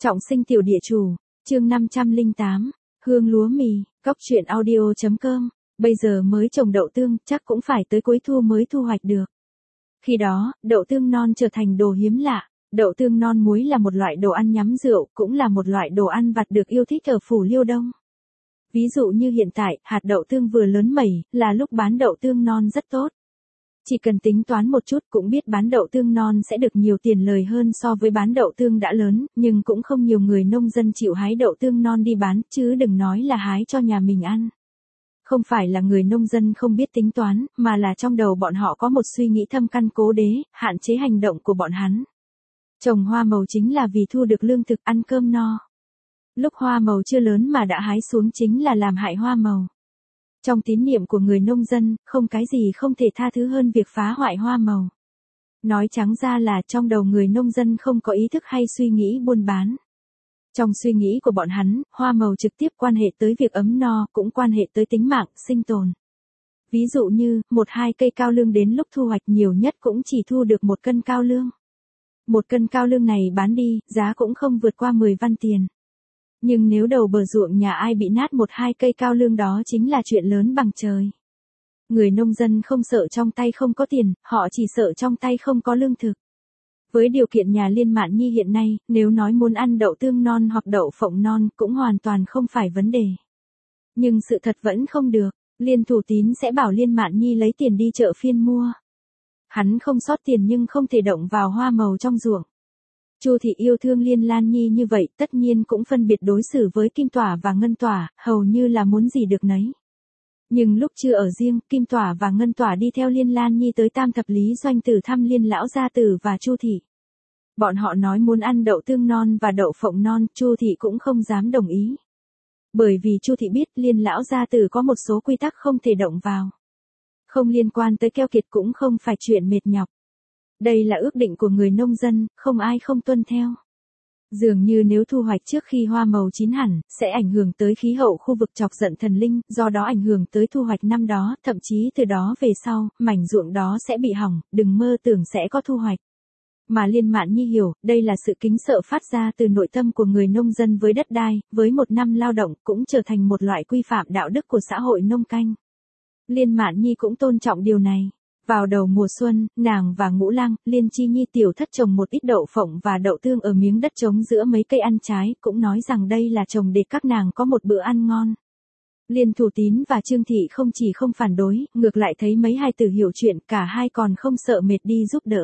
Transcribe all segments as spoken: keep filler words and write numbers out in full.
Trọng sinh tiểu địa chủ, chương năm trăm lẻ tám, hương lúa mì, cóc truyện audio chấm com, bây giờ mới trồng đậu tương, chắc cũng phải tới cuối thu mới thu hoạch được. Khi đó, đậu tương non trở thành đồ hiếm lạ, đậu tương non muối là một loại đồ ăn nhắm rượu, cũng là một loại đồ ăn vặt được yêu thích ở phủ Liêu Đông. Ví dụ như hiện tại, hạt đậu tương vừa lớn mẩy, là lúc bán đậu tương non rất tốt. Chỉ cần tính toán một chút cũng biết bán đậu tương non sẽ được nhiều tiền lời hơn so với bán đậu tương đã lớn, nhưng cũng không nhiều người nông dân chịu hái đậu tương non đi bán, chứ đừng nói là hái cho nhà mình ăn. Không phải là người nông dân không biết tính toán, mà là trong đầu bọn họ có một suy nghĩ thâm căn cố đế, hạn chế hành động của bọn hắn. Trồng hoa màu chính là vì thu được lương thực ăn cơm no. Lúc hoa màu chưa lớn mà đã hái xuống chính là làm hại hoa màu. Trong tín niệm của người nông dân, không cái gì không thể tha thứ hơn việc phá hoại hoa màu. Nói trắng ra là trong đầu người nông dân không có ý thức hay suy nghĩ buôn bán. Trong suy nghĩ của bọn hắn, hoa màu trực tiếp quan hệ tới việc ấm no, cũng quan hệ tới tính mạng, sinh tồn. Ví dụ như, một hai cây cao lương đến lúc thu hoạch nhiều nhất cũng chỉ thu được một cân cao lương. Một cân cao lương này bán đi, giá cũng không vượt qua mười văn tiền. Nhưng nếu đầu bờ ruộng nhà ai bị nát một hai cây cao lương đó chính là chuyện lớn bằng trời. Người nông dân không sợ trong tay không có tiền, họ chỉ sợ trong tay không có lương thực. Với điều kiện nhà Liên Mạn Nhi hiện nay, nếu nói muốn ăn đậu tương non hoặc đậu phộng non cũng hoàn toàn không phải vấn đề. Nhưng sự thật vẫn không được, Liên Thủ Tín sẽ bảo Liên Mạn Nhi lấy tiền đi chợ phiên mua. Hắn không sót tiền nhưng không thể động vào hoa màu trong ruộng. Chu thị yêu thương Liên Lan Nhi như vậy, tất nhiên cũng phân biệt đối xử với Kim Tỏa và Ngân Tỏa, hầu như là muốn gì được nấy. Nhưng lúc chưa ở riêng, Kim Tỏa và Ngân Tỏa đi theo Liên Lan Nhi tới Tam Thập Lý Doanh Tử thăm Liên lão gia tử và Chu thị. Bọn họ nói muốn ăn đậu tương non và đậu phộng non, Chu thị cũng không dám đồng ý. Bởi vì Chu thị biết Liên lão gia tử có một số quy tắc không thể động vào. Không liên quan tới keo kiệt cũng không phải chuyện mệt nhọc. Đây là ước định của người nông dân, không ai không tuân theo. Dường như nếu thu hoạch trước khi hoa màu chín hẳn, sẽ ảnh hưởng tới khí hậu khu vực chọc giận thần linh, do đó ảnh hưởng tới thu hoạch năm đó, thậm chí từ đó về sau, mảnh ruộng đó sẽ bị hỏng, đừng mơ tưởng sẽ có thu hoạch. Mà Liên Mạn Nhi hiểu, đây là sự kính sợ phát ra từ nội tâm của người nông dân với đất đai, với một năm lao động, cũng trở thành một loại quy phạm đạo đức của xã hội nông canh. Liên Mạn Nhi cũng tôn trọng điều này. Vào đầu mùa xuân, nàng và Ngũ Lang, Liên Chi Nhi tiểu thất trồng một ít đậu phộng và đậu tương ở miếng đất trống giữa mấy cây ăn trái, cũng nói rằng đây là trồng để các nàng có một bữa ăn ngon. Liên Thủ Tín và Trương Thị không chỉ không phản đối, ngược lại thấy mấy hài tử hiểu chuyện, cả hai còn không sợ mệt đi giúp đỡ.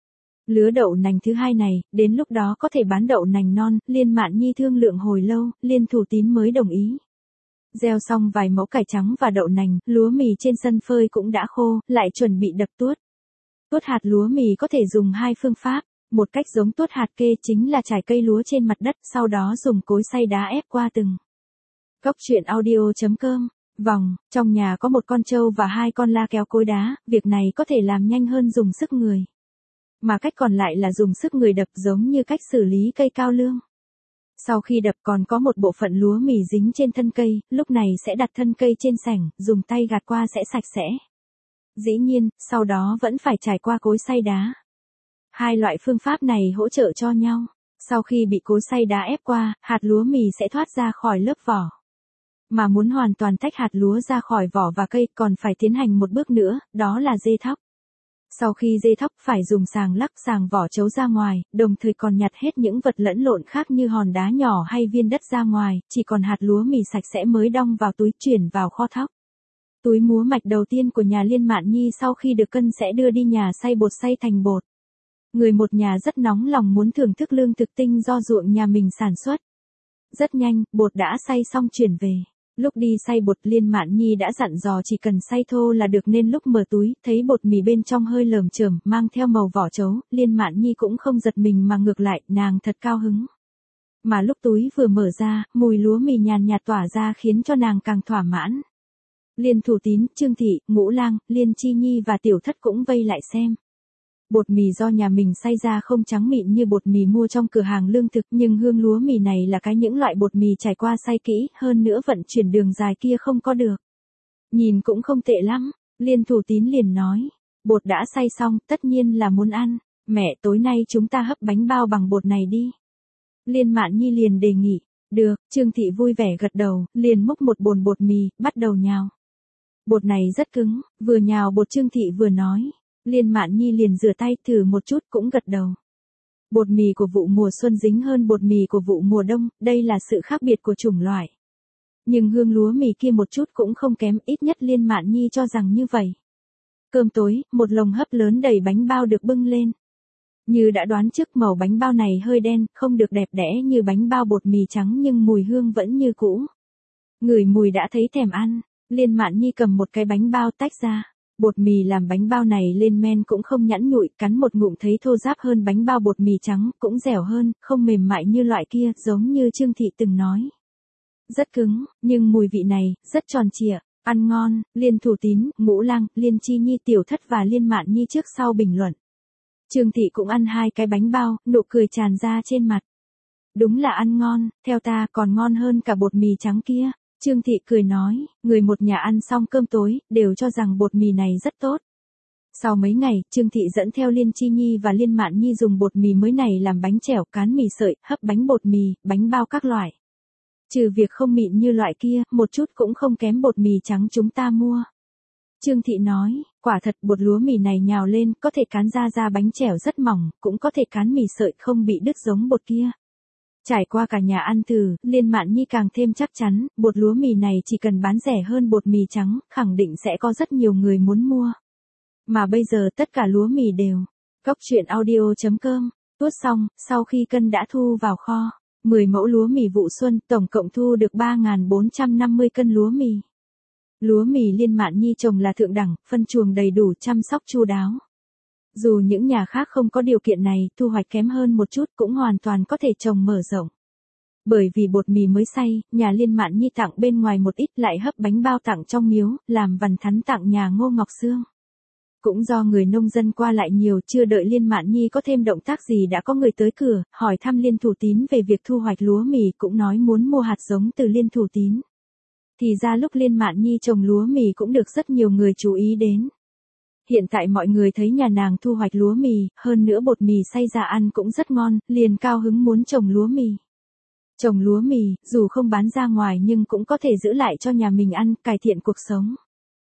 Lứa đậu nành thứ hai này, đến lúc đó có thể bán đậu nành non, Liên Mạn Nhi thương lượng hồi lâu, Liên Thủ Tín mới đồng ý. Gieo xong vài mẫu cải trắng và đậu nành, lúa mì trên sân phơi cũng đã khô, lại chuẩn bị đập tuốt. Tuốt hạt lúa mì có thể dùng hai phương pháp, một cách giống tuốt hạt kê chính là trải cây lúa trên mặt đất, sau đó dùng cối xay đá ép qua từng. Cóc truyện audio chấm com, vòng, trong nhà có một con trâu và hai con la kéo cối đá, việc này có thể làm nhanh hơn dùng sức người. Mà cách còn lại là dùng sức người đập giống như cách xử lý cây cao lương. Sau khi đập còn có một bộ phận lúa mì dính trên thân cây, lúc này sẽ đặt thân cây trên sảnh, dùng tay gạt qua sẽ sạch sẽ. Dĩ nhiên, sau đó vẫn phải trải qua cối xay đá. Hai loại phương pháp này hỗ trợ cho nhau. Sau khi bị cối xay đá ép qua, hạt lúa mì sẽ thoát ra khỏi lớp vỏ. Mà muốn hoàn toàn tách hạt lúa ra khỏi vỏ và cây còn phải tiến hành một bước nữa, đó là dê thóc. Sau khi dê thóc phải dùng sàng lắc sàng vỏ trấu ra ngoài, đồng thời còn nhặt hết những vật lẫn lộn khác như hòn đá nhỏ hay viên đất ra ngoài, chỉ còn hạt lúa mì sạch sẽ mới đong vào túi chuyển vào kho thóc. Túi múa mạch đầu tiên của nhà Liên Mạn Nhi sau khi được cân sẽ đưa đi nhà xay bột xay thành bột. Người một nhà rất nóng lòng muốn thưởng thức lương thực tinh do ruộng nhà mình sản xuất. Rất nhanh, bột đã xay xong chuyển về. Lúc đi xay bột Liên Mạn Nhi đã dặn dò chỉ cần xay thô là được nên lúc mở túi, thấy bột mì bên trong hơi lởm chởm, mang theo màu vỏ trấu, Liên Mạn Nhi cũng không giật mình mà ngược lại, nàng thật cao hứng. Mà lúc túi vừa mở ra, mùi lúa mì nhàn nhạt tỏa ra khiến cho nàng càng thỏa mãn. Liên Thủ Tín, Trương Thị, Ngũ Lang, Liên Chi Nhi và Tiểu Thất cũng vây lại xem. Bột mì do nhà mình xay ra không trắng mịn như bột mì mua trong cửa hàng lương thực, nhưng hương lúa mì này là cái những loại bột mì trải qua xay kỹ, hơn nữa vận chuyển đường dài kia không có được. Nhìn cũng không tệ lắm, Liên Thủ Tín liền nói, bột đã xay xong, tất nhiên là muốn ăn, mẹ tối nay chúng ta hấp bánh bao bằng bột này đi. Liên Mạn Nhi liền đề nghị. Được, Trương Thị vui vẻ gật đầu, liền múc một bồn bột mì, bắt đầu nhào. Bột này rất cứng, vừa nhào bột Trương Thị vừa nói. Liên Mạn Nhi liền rửa tay thử một chút cũng gật đầu. Bột mì của vụ mùa xuân dính hơn bột mì của vụ mùa đông, đây là sự khác biệt của chủng loại. Nhưng hương lúa mì kia một chút cũng không kém, ít nhất Liên Mạn Nhi cho rằng như vậy. Cơm tối, một lồng hấp lớn đầy bánh bao được bưng lên. Như đã đoán trước màu bánh bao này hơi đen, không được đẹp đẽ như bánh bao bột mì trắng nhưng mùi hương vẫn như cũ. Ngửi mùi đã thấy thèm ăn, Liên Mạn Nhi cầm một cái bánh bao tách ra. Bột mì làm bánh bao này lên men cũng không nhẵn nhụi, cắn một ngụm thấy thô ráp hơn bánh bao bột mì trắng, cũng dẻo hơn, không mềm mại như loại kia, giống như Trương Thị từng nói. Rất cứng, nhưng mùi vị này, rất tròn trịa, ăn ngon. Liên Thủ Tín, Ngũ Lang, Liên Chi Nhi, Tiểu Thất và Liên Mạn Nhi trước sau bình luận. Trương Thị cũng ăn hai cái bánh bao, nụ cười tràn ra trên mặt. Đúng là ăn ngon, theo ta còn ngon hơn cả bột mì trắng kia. Trương Thị cười nói, người một nhà ăn xong cơm tối, đều cho rằng bột mì này rất tốt. Sau mấy ngày, Trương Thị dẫn theo Liên Chi Nhi và Liên Mạn Nhi dùng bột mì mới này làm bánh chẻo, cán mì sợi, hấp bánh bột mì, bánh bao các loại. Trừ việc không mịn như loại kia, một chút cũng không kém bột mì trắng chúng ta mua. Trương Thị nói, quả thật bột lúa mì này nhào lên, có thể cán ra ra bánh chẻo rất mỏng, cũng có thể cán mì sợi không bị đứt giống bột kia. Trải qua cả nhà ăn thử, Liên Mạn Nhi càng thêm chắc chắn, bột lúa mì này chỉ cần bán rẻ hơn bột mì trắng, khẳng định sẽ có rất nhiều người muốn mua. Mà bây giờ tất cả lúa mì đều. Góc truyện audio chấm com, tuốt xong, sau khi cân đã thu vào kho, mười mẫu lúa mì vụ xuân, tổng cộng thu được ba nghìn bốn trăm năm mươi cân lúa mì. Lúa mì Liên Mạn Nhi trồng là thượng đẳng, phân chuồng đầy đủ, chăm sóc chu đáo. Dù những nhà khác không có điều kiện này, thu hoạch kém hơn một chút cũng hoàn toàn có thể trồng mở rộng. Bởi vì bột mì mới xay, nhà Liên Mạn Nhi tặng bên ngoài một ít, lại hấp bánh bao tặng trong miếu, làm vằn thắn tặng nhà Ngô Ngọc Sương. Cũng do người nông dân qua lại nhiều, chưa đợi Liên Mạn Nhi có thêm động tác gì đã có người tới cửa, hỏi thăm Liên Thủ Tín về việc thu hoạch lúa mì, cũng nói muốn mua hạt giống từ Liên Thủ Tín. Thì ra lúc Liên Mạn Nhi trồng lúa mì cũng được rất nhiều người chú ý đến. Hiện tại mọi người thấy nhà nàng thu hoạch lúa mì, hơn nữa bột mì xay ra ăn cũng rất ngon, liền cao hứng muốn trồng lúa mì. Trồng lúa mì, dù không bán ra ngoài nhưng cũng có thể giữ lại cho nhà mình ăn, cải thiện cuộc sống.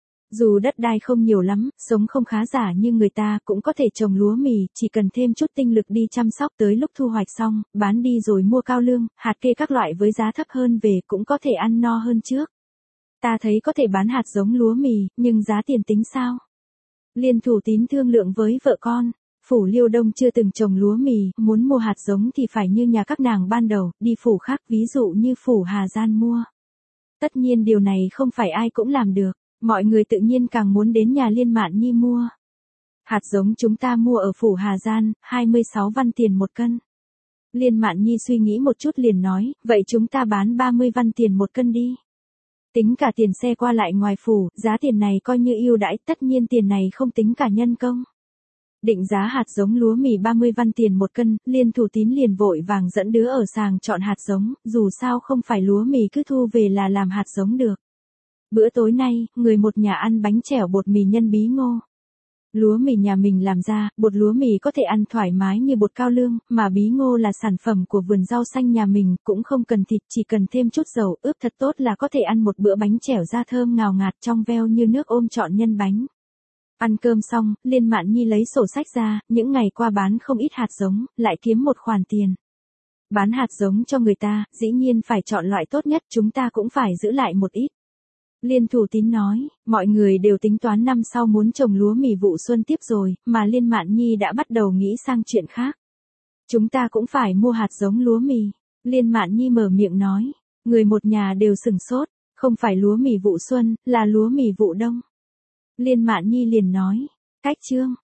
Dù đất đai không nhiều lắm, sống không khá giả như người ta, cũng có thể trồng lúa mì, chỉ cần thêm chút tinh lực đi chăm sóc, tới lúc thu hoạch xong, bán đi rồi mua cao lương, hạt kê các loại với giá thấp hơn về, cũng có thể ăn no hơn trước. Ta thấy có thể bán hạt giống lúa mì, nhưng giá tiền tính sao? Liên Thủ Tín thương lượng với vợ con, phủ Liêu Đông chưa từng trồng lúa mì, muốn mua hạt giống thì phải như nhà các nàng ban đầu, đi phủ khác, ví dụ như phủ Hà Giang mua. Tất nhiên điều này không phải ai cũng làm được, mọi người tự nhiên càng muốn đến nhà Liên Mạn Nhi mua. Hạt giống chúng ta mua ở phủ Hà Giang, hai mươi sáu văn tiền một cân. Liên Mạn Nhi suy nghĩ một chút liền nói, vậy chúng ta bán ba mươi văn tiền một cân đi. Tính cả tiền xe qua lại ngoài phủ, giá tiền này coi như ưu đãi, tất nhiên tiền này không tính cả nhân công. Định giá hạt giống lúa mì ba mươi văn tiền một cân, Liên Thủ Tín liền vội vàng dẫn đứa ở sàng chọn hạt giống, dù sao không phải lúa mì cứ thu về là làm hạt giống được. Bữa tối nay, người một nhà ăn bánh chẻo bột mì nhân bí ngô. Lúa mì nhà mình làm ra, bột lúa mì có thể ăn thoải mái như bột cao lương, mà bí ngô là sản phẩm của vườn rau xanh nhà mình, cũng không cần thịt, chỉ cần thêm chút dầu, ướp thật tốt là có thể ăn một bữa bánh chẻo da thơm ngào ngạt trong veo như nước ôm trọn nhân bánh. Ăn cơm xong, Liên Mạn Nhi lấy sổ sách ra, những ngày qua bán không ít hạt giống, lại kiếm một khoản tiền. Bán hạt giống cho người ta, dĩ nhiên phải chọn loại tốt nhất, chúng ta cũng phải giữ lại một ít. Liên Thủ Tín nói, mọi người đều tính toán năm sau muốn trồng lúa mì vụ xuân tiếp rồi, mà Liên Mạn Nhi đã bắt đầu nghĩ sang chuyện khác. Chúng ta cũng phải mua hạt giống lúa mì. Liên Mạn Nhi mở miệng nói, người một nhà đều sửng sốt, không phải lúa mì vụ xuân, là lúa mì vụ đông. Liên Mạn Nhi liền nói, cách chương,